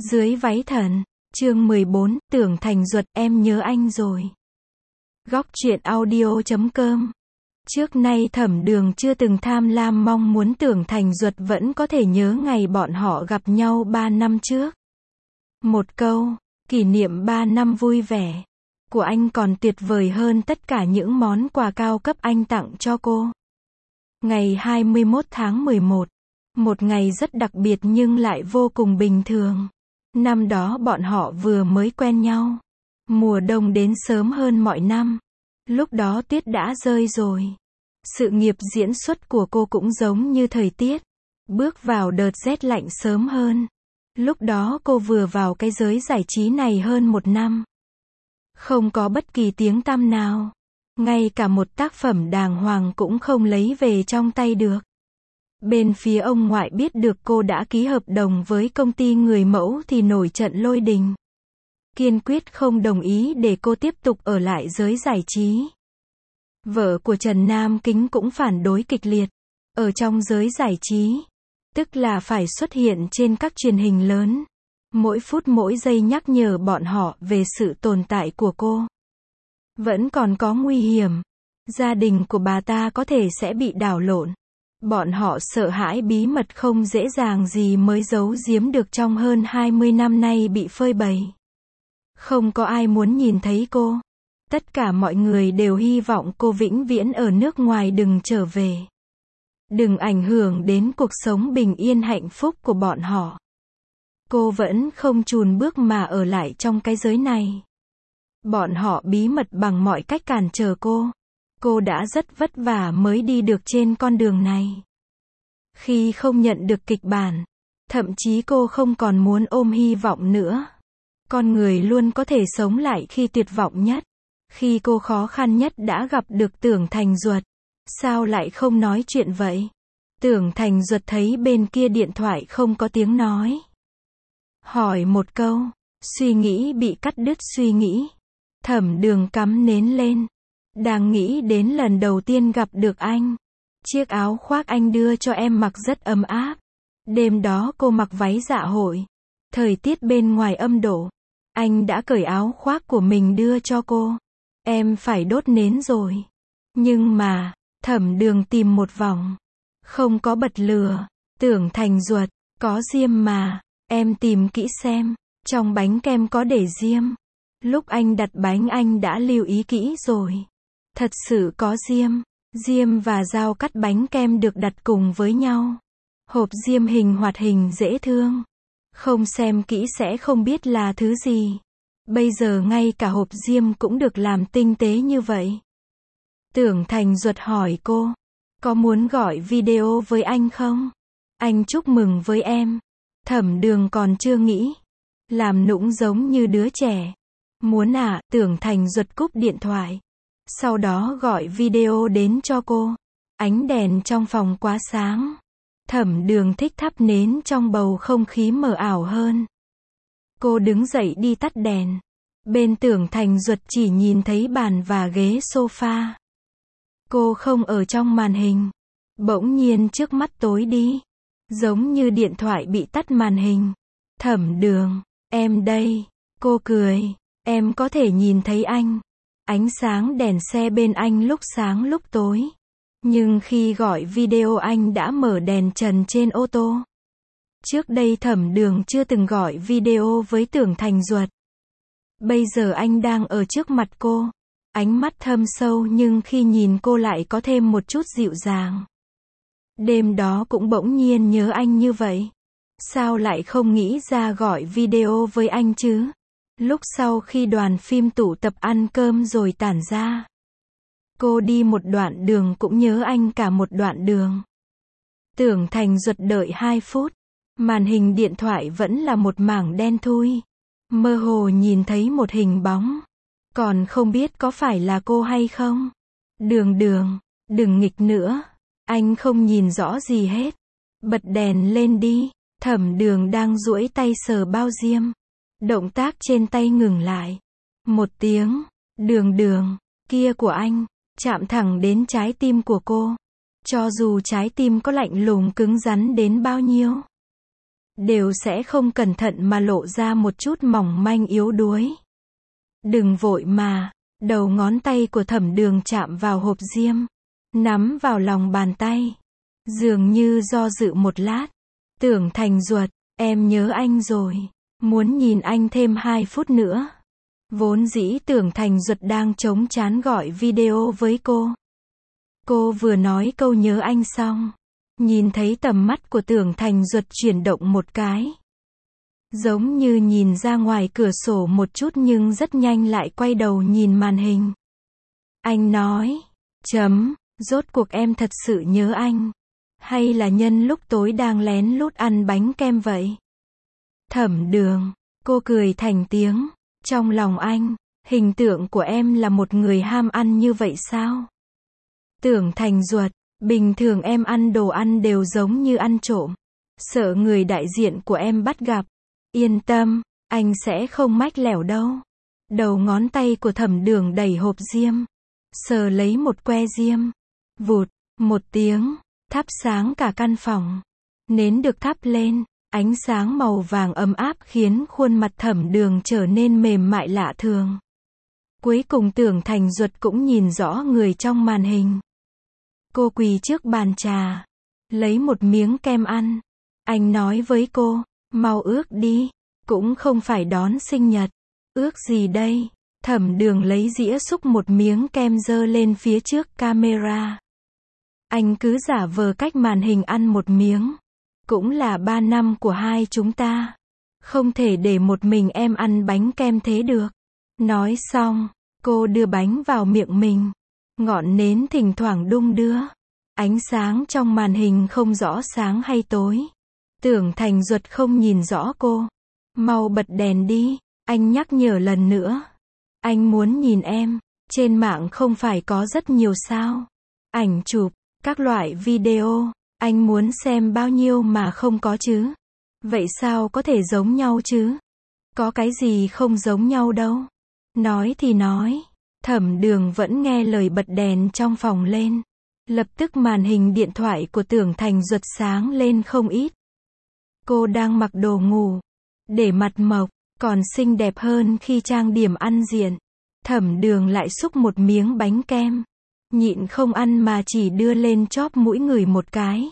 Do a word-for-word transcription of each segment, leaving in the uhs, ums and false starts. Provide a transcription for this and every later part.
Dưới váy thần, chương mười bốn, Tưởng Thành Duật, em nhớ anh rồi. Góc truyện audio chấm com. Trước nay Thẩm Đường chưa từng tham lam mong muốn Tưởng Thành Duật vẫn có thể nhớ ngày bọn họ gặp nhau ba năm trước. Một câu, kỷ niệm ba năm vui vẻ của anh còn tuyệt vời hơn tất cả những món quà cao cấp anh tặng cho cô. Ngày hai mươi mốt tháng mười một, một ngày rất đặc biệt nhưng lại vô cùng bình thường. Năm đó bọn họ vừa mới quen nhau. Mùa đông đến sớm hơn mọi năm. Lúc đó tuyết đã rơi rồi. Sự nghiệp diễn xuất của cô cũng giống như thời tiết. Bước vào đợt rét lạnh sớm hơn. Lúc đó cô vừa vào cái giới giải trí này hơn một năm. Không có bất kỳ tiếng tăm nào. Ngay cả một tác phẩm đàng hoàng cũng không lấy về trong tay được. Bên phía ông ngoại biết được cô đã ký hợp đồng với công ty người mẫu thì nổi trận lôi đình. Kiên quyết không đồng ý để cô tiếp tục ở lại giới giải trí. Vợ của Trần Nam Kính cũng phản đối kịch liệt. Ở trong giới giải trí, tức là phải xuất hiện trên các truyền hình lớn. Mỗi phút mỗi giây nhắc nhở bọn họ về sự tồn tại của cô. Vẫn còn có nguy hiểm. Gia đình của bà ta có thể sẽ bị đảo lộn. Bọn họ sợ hãi bí mật không dễ dàng gì mới giấu giếm được trong hơn hai mươi năm nay bị phơi bày. Không có ai muốn nhìn thấy cô. Tất cả mọi người đều hy vọng cô vĩnh viễn ở nước ngoài đừng trở về. Đừng ảnh hưởng đến cuộc sống bình yên hạnh phúc của bọn họ. Cô vẫn không chùn bước mà ở lại trong cái giới này. Bọn họ bí mật bằng mọi cách cản trở cô. Cô đã rất vất vả mới đi được trên con đường này. Khi không nhận được kịch bản, thậm chí cô không còn muốn ôm hy vọng nữa. Con người luôn có thể sống lại khi tuyệt vọng nhất. Khi cô khó khăn nhất đã gặp được Tưởng Thành Duật. Sao lại không nói chuyện vậy? Tưởng Thành Duật thấy bên kia điện thoại không có tiếng nói. Hỏi một câu, suy nghĩ bị cắt đứt suy nghĩ. Thẩm Đường cắm nến lên. Đang nghĩ đến lần đầu tiên gặp được anh. Chiếc áo khoác anh đưa cho em mặc rất ấm áp. Đêm đó cô mặc váy dạ hội. Thời tiết bên ngoài âm độ. Anh đã cởi áo khoác của mình đưa cho cô. Em phải đốt nến rồi. Nhưng mà, Thẩm Đường tìm một vòng. Không có bật lửa. Tưởng Thành Duật, có diêm mà. Em tìm kỹ xem. Trong bánh kem có để diêm. Lúc anh đặt bánh anh đã lưu ý kỹ rồi. Thật sự có diêm. Diêm và dao cắt bánh kem được đặt cùng với nhau. Hộp diêm hình hoạt hình dễ thương. Không xem kỹ sẽ không biết là thứ gì. Bây giờ ngay cả hộp diêm cũng được làm tinh tế như vậy. Tưởng Thành Duật hỏi cô. Có muốn gọi video với anh không? Anh chúc mừng với em. Thẩm Đường còn chưa nghĩ. Làm nũng giống như đứa trẻ. Muốn à? Tưởng Thành Duật cúp điện thoại. Sau đó gọi video đến cho cô. Ánh đèn trong phòng quá sáng. Thẩm Đường thích thắp nến trong bầu không khí mờ ảo hơn. Cô đứng dậy đi tắt đèn. Bên Tưởng Thành Duật chỉ nhìn thấy bàn và ghế sofa. Cô không ở trong màn hình. Bỗng nhiên trước mắt tối đi. Giống như điện thoại bị tắt màn hình. Thẩm Đường, em đây. Cô cười. Em có thể nhìn thấy anh. Ánh sáng đèn xe bên anh lúc sáng lúc tối. Nhưng khi gọi video anh đã mở đèn trần trên ô tô. Trước đây Thẩm Đường chưa từng gọi video với Tưởng Thành Duật. Bây giờ anh đang ở trước mặt cô. Ánh mắt thâm sâu nhưng khi nhìn cô lại có thêm một chút dịu dàng. Đêm đó cũng bỗng nhiên nhớ anh như vậy. Sao lại không nghĩ ra gọi video với anh chứ? Lúc sau khi đoàn phim tụ tập ăn cơm rồi tản ra. Cô đi một đoạn đường cũng nhớ anh cả một đoạn đường. Tưởng Thành Duật đợi hai phút. Màn hình điện thoại vẫn là một mảng đen thui. Mơ hồ nhìn thấy một hình bóng. Còn không biết có phải là cô hay không. Đường Đường, đừng nghịch nữa. Anh không nhìn rõ gì hết. Bật đèn lên đi. Thẩm Đường đang duỗi tay sờ bao diêm. Động tác trên tay ngừng lại. Một tiếng, Đường Đường, kia của anh, chạm thẳng đến trái tim của cô. Cho dù trái tim có lạnh lùng cứng rắn đến bao nhiêu. đều sẽ không cẩn thận mà lộ ra một chút mỏng manh yếu đuối. Đừng vội mà, đầu ngón tay của Thẩm Đường chạm vào hộp diêm, nắm vào lòng bàn tay. Dường như do dự một lát. Tưởng Thành Duật, em nhớ anh rồi. Muốn nhìn anh thêm hai phút nữa. Vốn dĩ Tưởng Thành Duật đang chống chán gọi video với cô. Cô vừa nói câu nhớ anh xong, nhìn thấy tầm mắt của Tưởng Thành Duật chuyển động một cái. Giống như nhìn ra ngoài cửa sổ một chút nhưng rất nhanh lại quay đầu nhìn màn hình. Anh nói, chấm, rốt cuộc em thật sự nhớ anh. Hay là nhân lúc tối đang lén lút ăn bánh kem vậy? Thẩm Đường, cô cười thành tiếng. Trong lòng anh, hình tượng của em là một người ham ăn như vậy sao? Tưởng Thành Duật, bình thường em ăn đồ ăn đều giống như ăn trộm. Sợ người đại diện của em bắt gặp. Yên tâm, anh sẽ không mách lẻo đâu. Đầu ngón tay của Thẩm Đường đẩy hộp diêm, sờ lấy một que diêm. Vụt, một tiếng, thắp sáng cả căn phòng. Nến được thắp lên, ánh sáng màu vàng ấm áp khiến khuôn mặt Thẩm Đường trở nên mềm mại lạ thường. Cuối cùng Tưởng Thành Duật cũng nhìn rõ người trong màn hình. Cô quỳ trước bàn trà, lấy một miếng kem ăn. Anh nói với cô, mau ước đi, cũng không phải đón sinh nhật. Ước gì đây? Thẩm Đường lấy dĩa xúc một miếng kem giơ lên phía trước camera. Anh cứ giả vờ cách màn hình ăn một miếng. Cũng là ba năm của hai chúng ta. Không thể để một mình em ăn bánh kem thế được. Nói xong, cô đưa bánh vào miệng mình. Ngọn nến thỉnh thoảng đung đưa. Ánh sáng trong màn hình không rõ sáng hay tối. Tưởng Thành Duật không nhìn rõ cô. Mau bật đèn đi, anh nhắc nhở lần nữa. Anh muốn nhìn em. Trên mạng không phải có rất nhiều sao? Ảnh chụp, các loại video. Anh muốn xem bao nhiêu mà không có chứ? Vậy sao có thể giống nhau chứ? Có cái gì không giống nhau đâu. Nói thì nói. Thẩm Đường vẫn nghe lời bật đèn trong phòng lên. Lập tức màn hình điện thoại của Tưởng Thành Duật sáng lên không ít. Cô đang mặc đồ ngủ, để mặt mộc, còn xinh đẹp hơn khi trang điểm ăn diện. Thẩm Đường lại xúc một miếng bánh kem. Nhịn không ăn mà chỉ đưa lên chóp mũi ngửi một cái.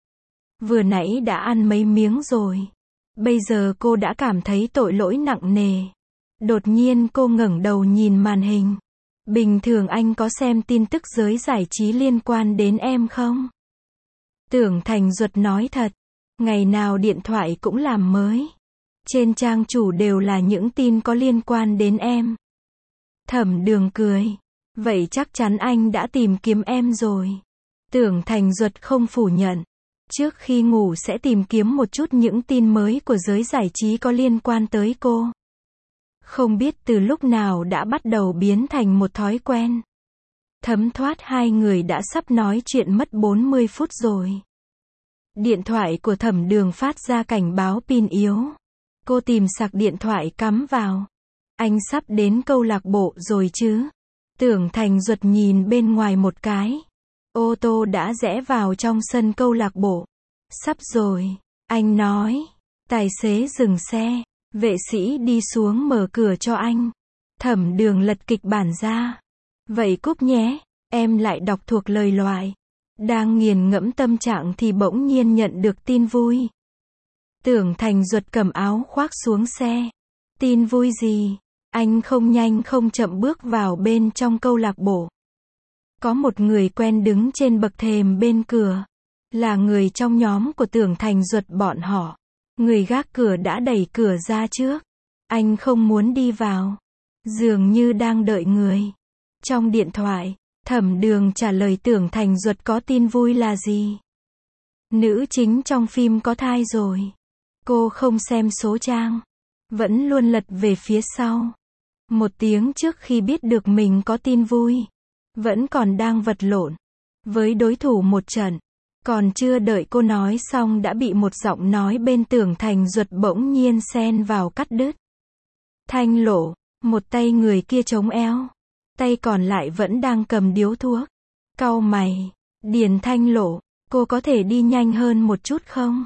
Vừa nãy đã ăn mấy miếng rồi. Bây giờ cô đã cảm thấy tội lỗi nặng nề. Đột nhiên cô ngẩng đầu nhìn màn hình. Bình thường anh có xem tin tức giới giải trí liên quan đến em không? Tưởng Thành Duật nói thật. Ngày nào điện thoại cũng làm mới. Trên trang chủ đều là những tin có liên quan đến em. Thẩm Đường cười. Vậy chắc chắn anh đã tìm kiếm em rồi. Tưởng Thành Duật không phủ nhận. Trước khi ngủ sẽ tìm kiếm một chút những tin mới của giới giải trí có liên quan tới cô. Không biết từ lúc nào đã bắt đầu biến thành một thói quen. Thấm thoát hai người đã sắp nói chuyện mất bốn mươi phút rồi. Điện thoại của Thẩm Đường phát ra cảnh báo pin yếu. Cô tìm sạc điện thoại cắm vào. Anh sắp đến câu lạc bộ rồi chứ? Tưởng Thành Duật nhìn bên ngoài một cái. Ô tô đã rẽ vào trong sân câu lạc bộ. Sắp rồi, anh nói. Tài xế dừng xe. Vệ sĩ đi xuống mở cửa cho anh. Thẩm Đường lật kịch bản ra. Vậy cúp nhé, em lại đọc thuộc lời loại. Đang nghiền ngẫm tâm trạng thì bỗng nhiên nhận được tin vui. Tưởng Thành Duật cầm áo khoác xuống xe. Tin vui gì? Anh không nhanh không chậm bước vào bên trong câu lạc bộ. Có một người quen đứng trên bậc thềm bên cửa. Là người trong nhóm của Tưởng Thành Duật bọn họ. Người gác cửa đã đẩy cửa ra trước. Anh không muốn đi vào. Dường như đang đợi người. Trong điện thoại, Thẩm Đường trả lời Tưởng Thành Duật có tin vui là gì? Nữ chính trong phim có thai rồi. Cô không xem số trang. Vẫn luôn lật về phía sau. Một tiếng trước khi biết được mình có tin vui. Vẫn còn đang vật lộn với đối thủ một trận. Còn chưa đợi cô nói xong đã bị một giọng nói bên Tưởng Thành Duật bỗng nhiên xen vào cắt đứt. Thanh Lộ, một tay người kia chống eo. Tay còn lại vẫn đang cầm điếu thuốc. Cau mày. Điền Thanh Lộ, cô có thể đi nhanh hơn một chút không?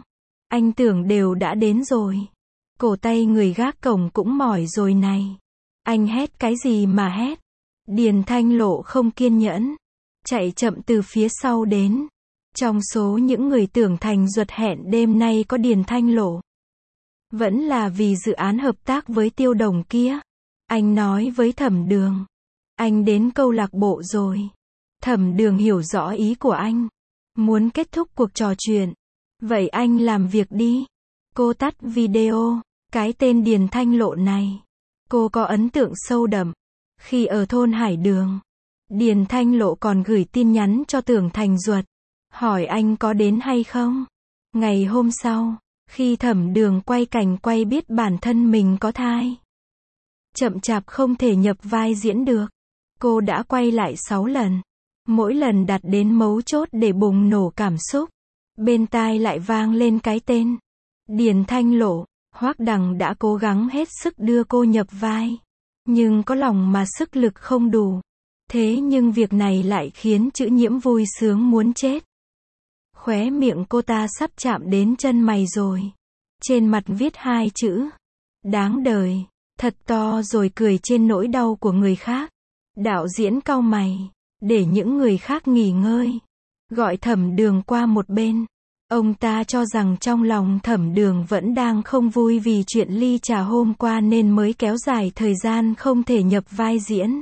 Anh tưởng đều đã đến rồi. Cổ tay người gác cổng cũng mỏi rồi này. Anh hét cái gì mà hét? Điền Thanh Lộ không kiên nhẫn. Chạy chậm từ phía sau đến. Trong số những người tưởng Thành Duật hẹn đêm nay có Điền Thanh Lộ. Vẫn là vì dự án hợp tác với Tiêu Đồng kia. Anh nói với Thẩm Đường. Anh đến câu lạc bộ rồi. Thẩm Đường hiểu rõ ý của anh. Muốn kết thúc cuộc trò chuyện. Vậy anh làm việc đi. Cô tắt video. Cái tên Điền Thanh Lộ này. Cô có ấn tượng sâu đậm. Khi ở thôn Hải Đường. Điền Thanh Lộ còn gửi tin nhắn cho Tưởng Thành Duật. Hỏi anh có đến hay không. Ngày hôm sau. Khi Thẩm Đường quay cảnh quay biết bản thân mình có thai. Chậm chạp không thể nhập vai diễn được. Cô đã quay lại sáu lần. Mỗi lần đặt đến mấu chốt để bùng nổ cảm xúc. Bên tai lại vang lên cái tên. Điền Thanh Lộ. Hoắc Đằng đã cố gắng hết sức đưa cô nhập vai. Nhưng có lòng mà sức lực không đủ. Thế nhưng việc này lại khiến Chữ Nhiễm vui sướng muốn chết. Khóe miệng cô ta sắp chạm đến chân mày rồi. Trên mặt viết hai chữ. Đáng đời. Thật to rồi cười trên nỗi đau của người khác. Đạo diễn cau mày. Để những người khác nghỉ ngơi. Gọi Thẩm Đường qua một bên. Ông ta cho rằng trong lòng Thẩm Đường vẫn đang không vui vì chuyện ly trà hôm qua nên mới kéo dài thời gian không thể nhập vai diễn.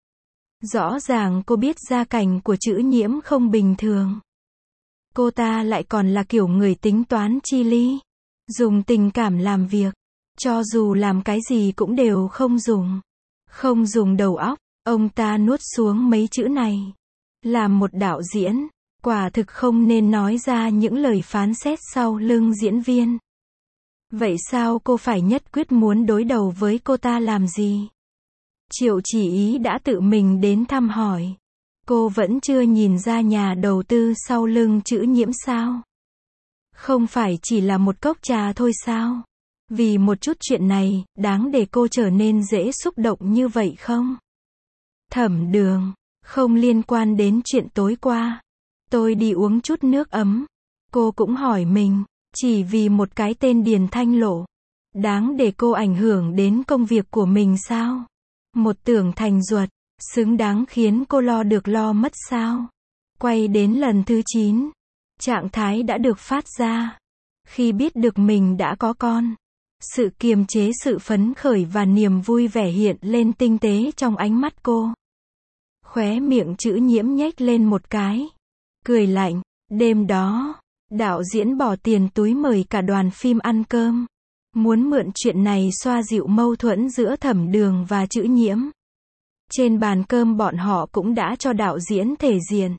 Rõ ràng cô biết gia cảnh của Chữ Nhiễm không bình thường. Cô ta lại còn là kiểu người tính toán chi ly. Dùng tình cảm làm việc. Cho dù làm cái gì cũng đều không dùng. Không dùng đầu óc. Ông ta nuốt xuống mấy chữ này. Làm một đạo diễn. Quả thực không nên nói ra những lời phán xét sau lưng diễn viên. Vậy sao cô phải nhất quyết muốn đối đầu với cô ta làm gì? Triệu Chỉ Ý đã tự mình đến thăm hỏi. Cô vẫn chưa nhìn ra nhà đầu tư sau lưng Chữ Nhiễm sao? Không phải chỉ là một cốc trà thôi sao? Vì một chút chuyện này, đáng để cô trở nên dễ xúc động như vậy không? Thẩm Đường, không liên quan đến chuyện tối qua. Tôi đi uống chút nước ấm. Cô cũng hỏi mình, chỉ vì một cái tên Điền Thanh Lộ. Đáng để cô ảnh hưởng đến công việc của mình sao? Một Tưởng Thành Duật, xứng đáng khiến cô lo được lo mất sao? Quay đến lần thứ chín. Trạng thái đã được phát ra. Khi biết được mình đã có con. Sự kiềm chế, sự phấn khởi và niềm vui vẻ hiện lên tinh tế trong ánh mắt cô. Khóe miệng Chữ Nhiễm nhếch lên một cái. Cười lạnh. Đêm đó, đạo diễn bỏ tiền túi mời cả đoàn phim ăn cơm. Muốn mượn chuyện này xoa dịu mâu thuẫn giữa Thẩm Đường và Chữ Nhiễm. Trên bàn cơm bọn họ cũng đã cho đạo diễn thể diện.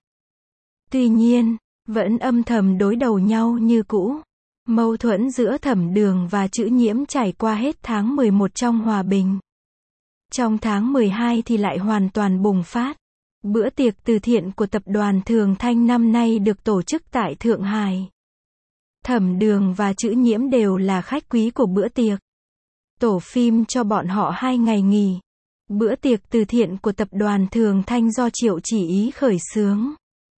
Tuy nhiên, vẫn âm thầm đối đầu nhau như cũ. Mâu thuẫn giữa Thẩm Đường và Chữ Nhiễm trải qua hết tháng mười một trong hòa bình. Trong tháng mười hai thì lại hoàn toàn bùng phát. Bữa tiệc từ thiện của tập đoàn Thường Thanh năm nay được tổ chức tại Thượng Hải. Thẩm Đường và Chữ Nhiễm đều là khách quý của bữa tiệc. Tổ phim cho bọn họ hai ngày nghỉ. Bữa tiệc từ thiện của tập đoàn Thường Thanh do Triệu Chỉ Ý khởi xướng.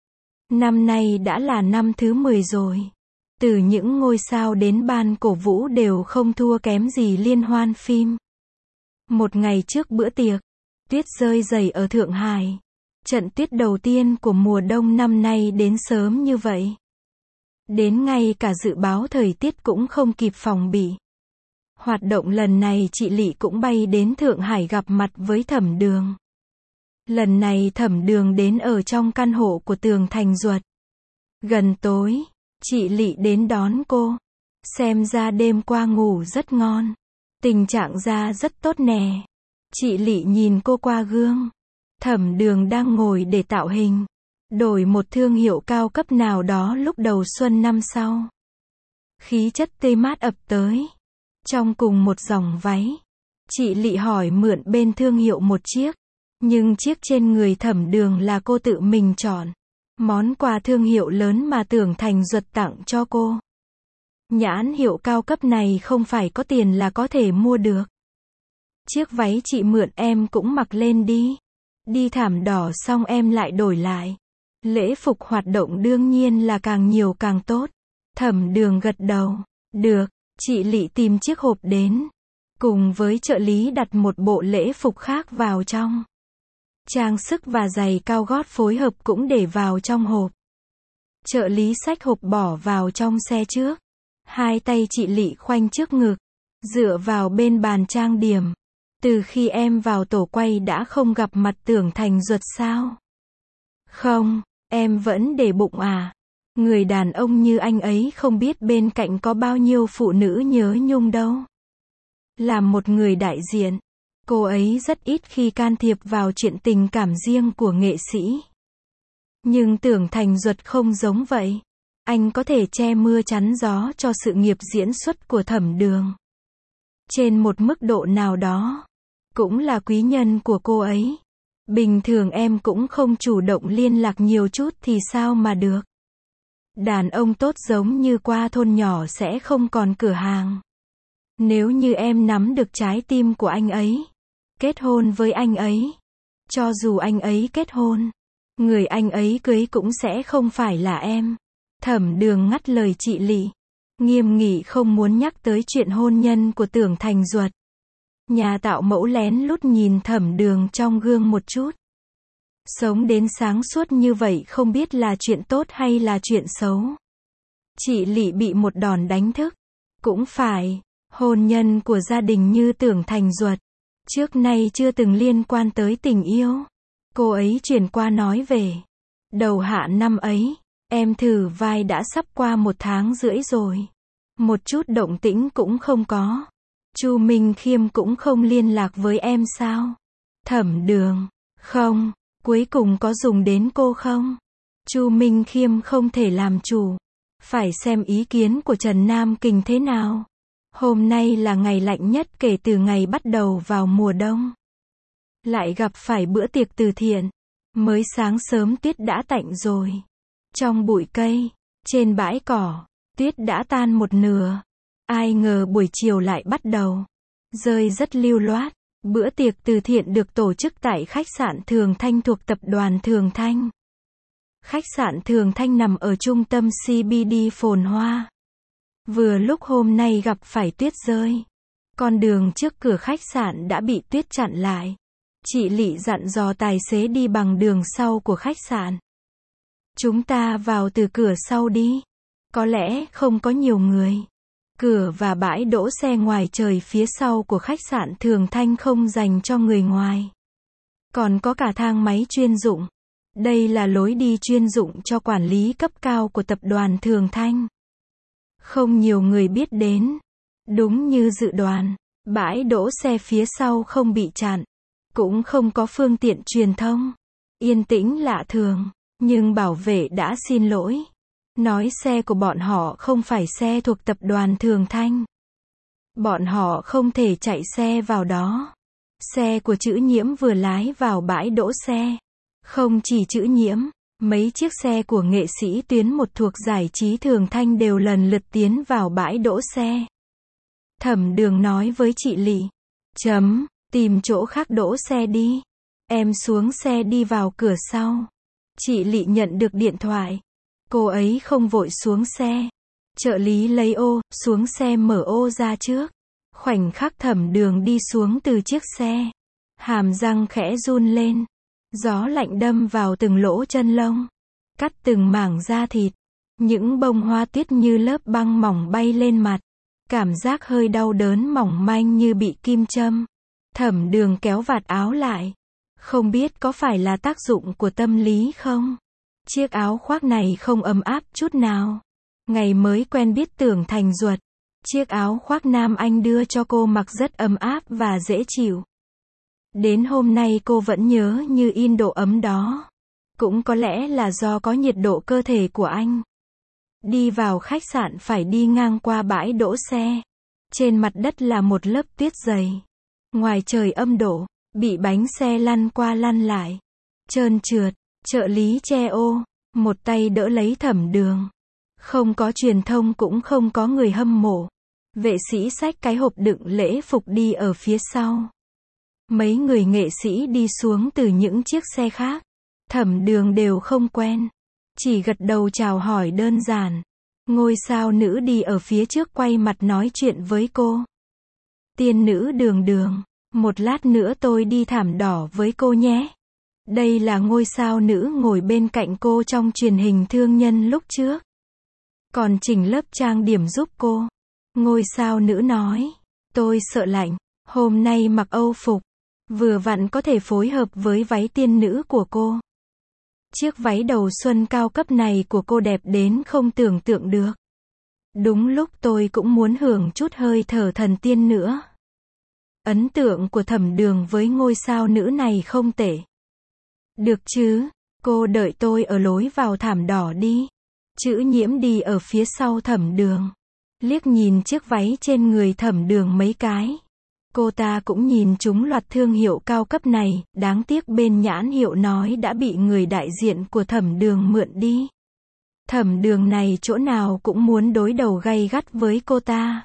Năm nay đã là năm thứ mười rồi. Từ những ngôi sao đến ban cổ vũ đều không thua kém gì liên hoan phim. Một ngày trước bữa tiệc, tuyết rơi dày ở Thượng Hải. Trận tuyết đầu tiên của mùa đông năm nay đến sớm như vậy. Đến ngay cả dự báo thời tiết cũng không kịp phòng bị. Hoạt động lần này chị Lị cũng bay đến Thượng Hải gặp mặt với Thẩm Đường. Lần này Thẩm Đường đến ở trong căn hộ của Tưởng Thành Duật. Gần tối, chị Lị đến đón cô. Xem ra đêm qua ngủ rất ngon. Tình trạng da rất tốt nè. Chị Lị nhìn cô qua gương. Thẩm Đường đang ngồi để tạo hình. Đổi một thương hiệu cao cấp nào đó lúc đầu xuân năm sau. Khí chất tươi mát ập tới. Trong cùng một dòng váy. Chị Lị hỏi mượn bên thương hiệu một chiếc. Nhưng chiếc trên người Thẩm Đường là cô tự mình chọn. Món quà thương hiệu lớn mà Tưởng Thành Duật tặng cho cô. Nhãn hiệu cao cấp này không phải có tiền là có thể mua được. Chiếc váy chị mượn em cũng mặc lên đi. Đi thảm đỏ xong em lại đổi lại. Lễ phục hoạt động đương nhiên là càng nhiều càng tốt. Thẩm Đường gật đầu. Được, chị Lị tìm chiếc hộp đến. Cùng với trợ lý đặt một bộ lễ phục khác vào trong. Trang sức và giày cao gót phối hợp cũng để vào trong hộp. Trợ lý xách hộp bỏ vào trong xe trước. Hai tay chị Lị khoanh trước ngực, dựa vào bên bàn trang điểm. Từ khi em vào tổ quay đã không gặp mặt Tưởng Thành Duật sao? Không, em vẫn để bụng à? Người đàn ông như anh ấy không biết bên cạnh có bao nhiêu phụ nữ nhớ nhung đâu. Làm một người đại diện, cô ấy rất ít khi can thiệp vào chuyện tình cảm riêng của nghệ sĩ. Nhưng Tưởng Thành Duật không giống vậy. Anh có thể che mưa chắn gió cho sự nghiệp diễn xuất của Thẩm Đường. Trên một mức độ nào đó, cũng là quý nhân của cô ấy. Bình thường em cũng không chủ động liên lạc nhiều chút thì sao mà được. Đàn ông tốt giống như qua thôn nhỏ sẽ không còn cửa hàng. Nếu như em nắm được trái tim của anh ấy, kết hôn với anh ấy, cho dù anh ấy kết hôn, người anh ấy cưới cũng sẽ không phải là em. Thẩm Đường ngắt lời chị Lị, nghiêm nghị không muốn nhắc tới chuyện hôn nhân của Tưởng Thành Duật. Nhà tạo mẫu lén lút nhìn Thẩm Đường trong gương một chút. Sống đến sáng suốt như vậy không biết là chuyện tốt hay là chuyện xấu. Chị Lị bị một đòn đánh thức. Cũng phải, hôn nhân của gia đình như Tưởng Thành Duật, trước nay chưa từng liên quan tới tình yêu. Cô ấy chuyển qua nói về. Đầu hạ năm ấy, em thử vai đã sắp qua một tháng rưỡi rồi. Một chút động tĩnh cũng không có. Chu Minh Khiêm cũng không liên lạc với em sao? Thẩm Đường, không, cuối cùng có dùng đến cô không? Chu Minh Khiêm không thể làm chủ. Phải xem ý kiến của Trần Nam Kình thế nào. Hôm nay là ngày lạnh nhất kể từ ngày bắt đầu vào mùa đông. Lại gặp phải bữa tiệc từ thiện. Mới sáng sớm tuyết đã tạnh rồi. Trong bụi cây, trên bãi cỏ, tuyết đã tan một nửa. Ai ngờ buổi chiều lại bắt đầu rơi rất lưu loát. Bữa tiệc từ thiện được tổ chức tại khách sạn Thường Thanh thuộc tập đoàn Thường Thanh. Khách sạn Thường Thanh nằm ở trung tâm xê bê đê phồn hoa. Vừa lúc hôm nay gặp phải tuyết rơi. Con đường trước cửa khách sạn đã bị tuyết chặn lại. Chị Lị dặn dò tài xế đi bằng đường sau của khách sạn. Chúng ta vào từ cửa sau đi. Có lẽ không có nhiều người. Cửa và bãi đỗ xe ngoài trời phía sau của khách sạn Thường Thanh không dành cho người ngoài. Còn có cả thang máy chuyên dụng. Đây là lối đi chuyên dụng cho quản lý cấp cao của tập đoàn Thường Thanh. Không nhiều người biết đến. Đúng như dự đoán, bãi đỗ xe phía sau không bị chặn. Cũng không có phương tiện truyền thông. Yên tĩnh lạ thường. Nhưng bảo vệ đã xin lỗi. Nói xe của bọn họ không phải xe thuộc tập đoàn Thường Thanh. Bọn họ không thể chạy xe vào đó. Xe của Chữ Nhiễm vừa lái vào bãi đỗ xe. Không chỉ Chữ Nhiễm, mấy chiếc xe của nghệ sĩ tuyến một thuộc giải trí Thường Thanh đều lần lượt tiến vào bãi đỗ xe. Thẩm Đường nói với chị Lị. Chấm, tìm chỗ khác đỗ xe đi. Em xuống xe đi vào cửa sau. Chị Lị nhận được điện thoại. Cô ấy không vội xuống xe. Trợ lý lấy ô, xuống xe mở ô ra trước. Khoảnh khắc Thẩm Đường đi xuống từ chiếc xe. Hàm răng khẽ run lên. Gió lạnh đâm vào từng lỗ chân lông. Cắt từng mảng da thịt. Những bông hoa tuyết như lớp băng mỏng bay lên mặt. Cảm giác hơi đau đớn mỏng manh như bị kim châm. Thẩm Đường kéo vạt áo lại. Không biết có phải là tác dụng của tâm lý không? Chiếc áo khoác này không ấm áp chút nào. Ngày mới quen biết Tưởng Thành Duật. Chiếc áo khoác nam anh đưa cho cô mặc rất ấm áp và dễ chịu. Đến hôm nay cô vẫn nhớ như in độ ấm đó. Cũng có lẽ là do có nhiệt độ cơ thể của anh. Đi vào khách sạn phải đi ngang qua bãi đỗ xe. Trên mặt đất là một lớp tuyết dày. Ngoài trời âm độ, bị bánh xe lăn qua lăn lại. Trơn trượt, trợ lý che ô, một tay đỡ lấy Thẩm Đường. Không có truyền thông cũng không có người hâm mộ. Vệ sĩ xách cái hộp đựng lễ phục đi ở phía sau. Mấy người nghệ sĩ đi xuống từ những chiếc xe khác. Thẩm Đường đều không quen. Chỉ gật đầu chào hỏi đơn giản. Ngôi sao nữ đi ở phía trước quay mặt nói chuyện với cô. Tiên nữ Đường Đường, một lát nữa tôi đi thảm đỏ với cô nhé. Đây là ngôi sao nữ ngồi bên cạnh cô trong truyền hình thương nhân lúc trước. Còn chỉnh lớp trang điểm giúp cô. Ngôi sao nữ nói, tôi sợ lạnh, hôm nay mặc âu phục, vừa vặn có thể phối hợp với váy tiên nữ của cô. Chiếc váy đầu xuân cao cấp này của cô đẹp đến không tưởng tượng được. Đúng lúc tôi cũng muốn hưởng chút hơi thở thần tiên nữa. Ấn tượng của Thẩm Đường với ngôi sao nữ này không tệ. Được chứ, cô đợi tôi ở lối vào thảm đỏ đi. Chữ Nhiễm đi ở phía sau Thẩm Đường. Liếc nhìn chiếc váy trên người Thẩm Đường mấy cái. Cô ta cũng nhìn chúng loạt thương hiệu cao cấp này, đáng tiếc bên nhãn hiệu nói đã bị người đại diện của Thẩm Đường mượn đi. Thẩm Đường này chỗ nào cũng muốn đối đầu gay gắt với cô ta.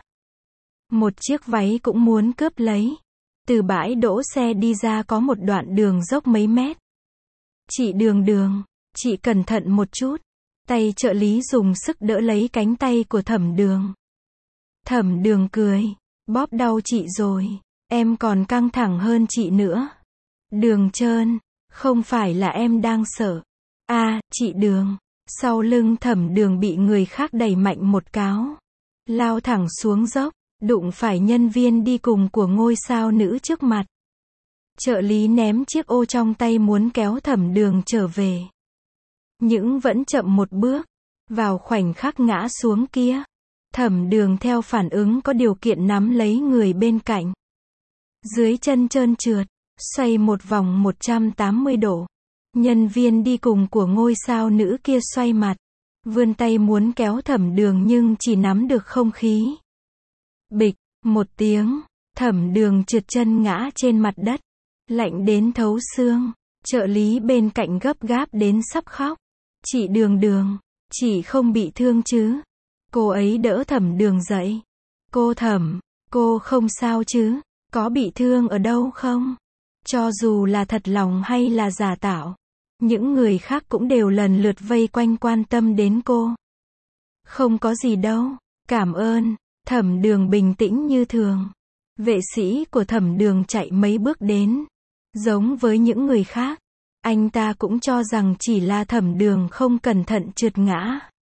Một chiếc váy cũng muốn cướp lấy. Từ bãi đỗ xe đi ra có một đoạn đường dốc mấy mét. Chị Đường Đường, chị cẩn thận một chút. Tay trợ lý dùng sức đỡ lấy cánh tay của Thẩm Đường. Thẩm Đường cười, bóp đau chị rồi, em còn căng thẳng hơn chị nữa. Đường Trơn, không phải là em đang sợ. À, chị Đường. Sau lưng Thẩm Đường bị người khác đẩy mạnh một cáo. Lao thẳng xuống dốc, đụng phải nhân viên đi cùng của ngôi sao nữ trước mặt. Trợ lý ném chiếc ô trong tay muốn kéo Thẩm Đường trở về. Nhưng vẫn chậm một bước. Vào khoảnh khắc ngã xuống kia, Thẩm Đường theo phản ứng có điều kiện nắm lấy người bên cạnh. Dưới chân trơn trượt, xoay một vòng một trăm tám mươi độ. Nhân viên đi cùng của ngôi sao nữ kia xoay mặt, vươn tay muốn kéo Thẩm Đường nhưng chỉ nắm được không khí. Bịch, một tiếng, Thẩm Đường trượt chân ngã trên mặt đất, lạnh đến thấu xương. Trợ lý bên cạnh gấp gáp đến sắp khóc. Chị Đường Đường, chị không bị thương chứ? Cô ấy đỡ Thẩm Đường dậy. Cô Thẩm, cô không sao chứ? Có bị thương ở đâu không? Cho dù là thật lòng hay là giả tạo, những người khác cũng đều lần lượt vây quanh quan tâm đến cô. Không có gì đâu, cảm ơn. Thẩm Đường bình tĩnh như thường. Vệ sĩ của Thẩm Đường chạy mấy bước đến. Giống với những người khác, anh ta cũng cho rằng chỉ là Thẩm Đường không cẩn thận trượt ngã.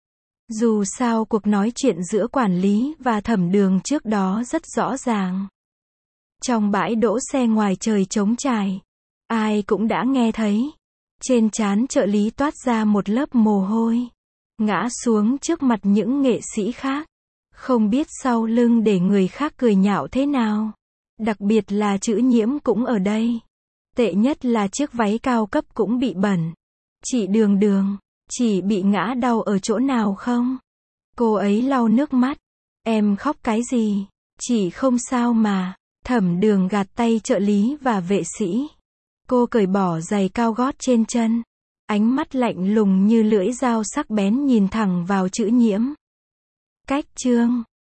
Dù sao cuộc nói chuyện giữa quản lý và Thẩm Đường trước đó rất rõ ràng. Trong bãi đỗ xe ngoài trời trống trải, ai cũng đã nghe thấy. Trên trán trợ lý toát ra một lớp mồ hôi. Ngã xuống trước mặt những nghệ sĩ khác. Không biết sau lưng để người khác cười nhạo thế nào. Đặc biệt là Chữ Nhiễm cũng ở đây. Tệ nhất là chiếc váy cao cấp cũng bị bẩn. Chị Đường Đường, chị bị ngã đau ở chỗ nào không? Cô ấy lau nước mắt. Em khóc cái gì? Chị không sao mà. Thẩm Đường gạt tay trợ lý và vệ sĩ. Cô cởi bỏ giày cao gót trên chân. Ánh mắt lạnh lùng như lưỡi dao sắc bén nhìn thẳng vào Chữ Nhiễm. Cách chương